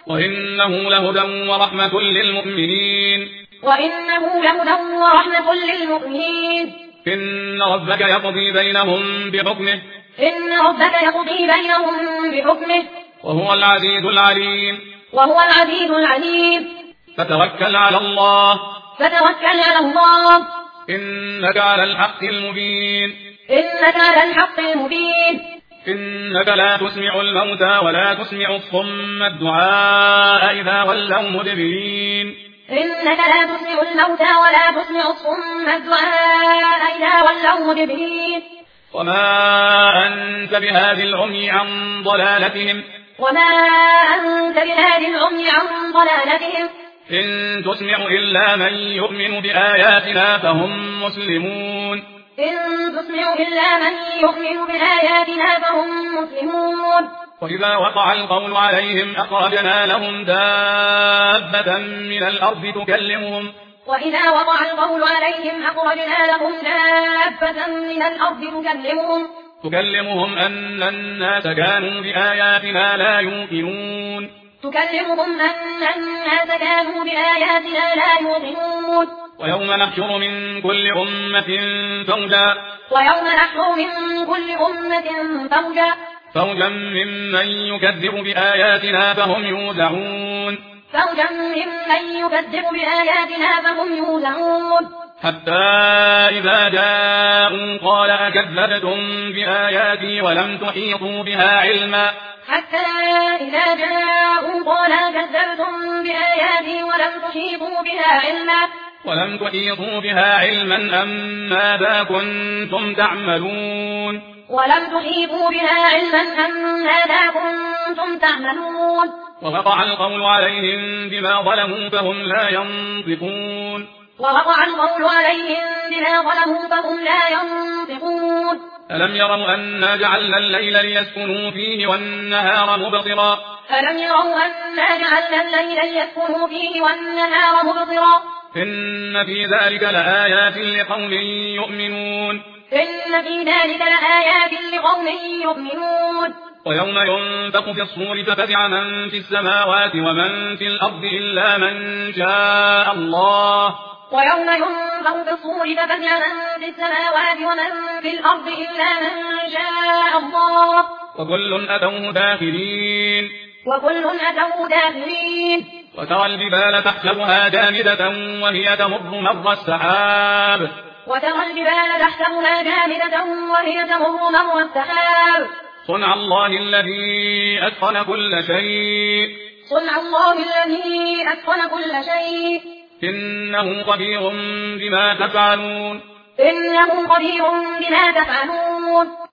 وإنه لهدى ورحمة للمؤمنين. وإنه لهدى ورحمة للمؤمنين. إن ربك يقضي بينهم بحكمه. إن ربك يقضي بينهم بحكمه. وهو العزيز العليم. وهو العزيز العليم. فتوكل على الله. فتوكل على الله. إنك على الحق المبين. إنك على الحق المبين. إنك لا تسمع الموتى ولا تسمع الصم الدعاء إذا ولوا مدبرين. إنك لا تسمع الموتى ولا تسمع الصم الدعاء إذا ولوا مدبرين. وما أنت بهادي العمي عن ضلالتهم. وما أنت بهادي العمي عن ضلالتهم. إن تسمع إلا من يؤمن بآياتنا فهم مسلمون. إن تسمع إلا من يؤمن بآياتنا فهم مسلمون. وإذا وقع القول عليهم أخرجنا لهم دابة من الأرض تكلمهم. وإذا وقع القول عليهم أخرجنا لهم دابة من الأرض تكلمهم أن الناس كانوا بآياتنا لا يوقنون. تكلمهم أن الناس كانوا بآياتنا لا يوقنون. ويوم نحشر من كل أمة فوجا. ويوم نحشر من كل أمة فوجا ممن يكذب بآياتنا فهم يوزعون. فوجا ممن يكذب بآياتنا فهم يوزعون. حتى إذا جاءوا قال أكذبتم بآياتي ولم تحيطوا بها علما. حتى إذا جاءوا قال أكذبتم بآياتي ولم تحيطوا بها علما أم ماذا كنتم تعملون. ووقع القول عليهم بما ظلموا فهم لا ينطقون. ألم يروا أنا جعلنا الليل ليسكنوا فيه والنهار مبصرا. إن في ذلك لآيات لقوم يؤمنون. ويوم ينفخ في الصور ففزع من في السماوات ومن في الأرض إلا من شاء الله. وكل أتوه داخرين. وترى الجبال تحسبها جامدة وهي تمر مر السحاب. صنع الله الذي أتقن كل شيء. إنه خبير بما تفعلون.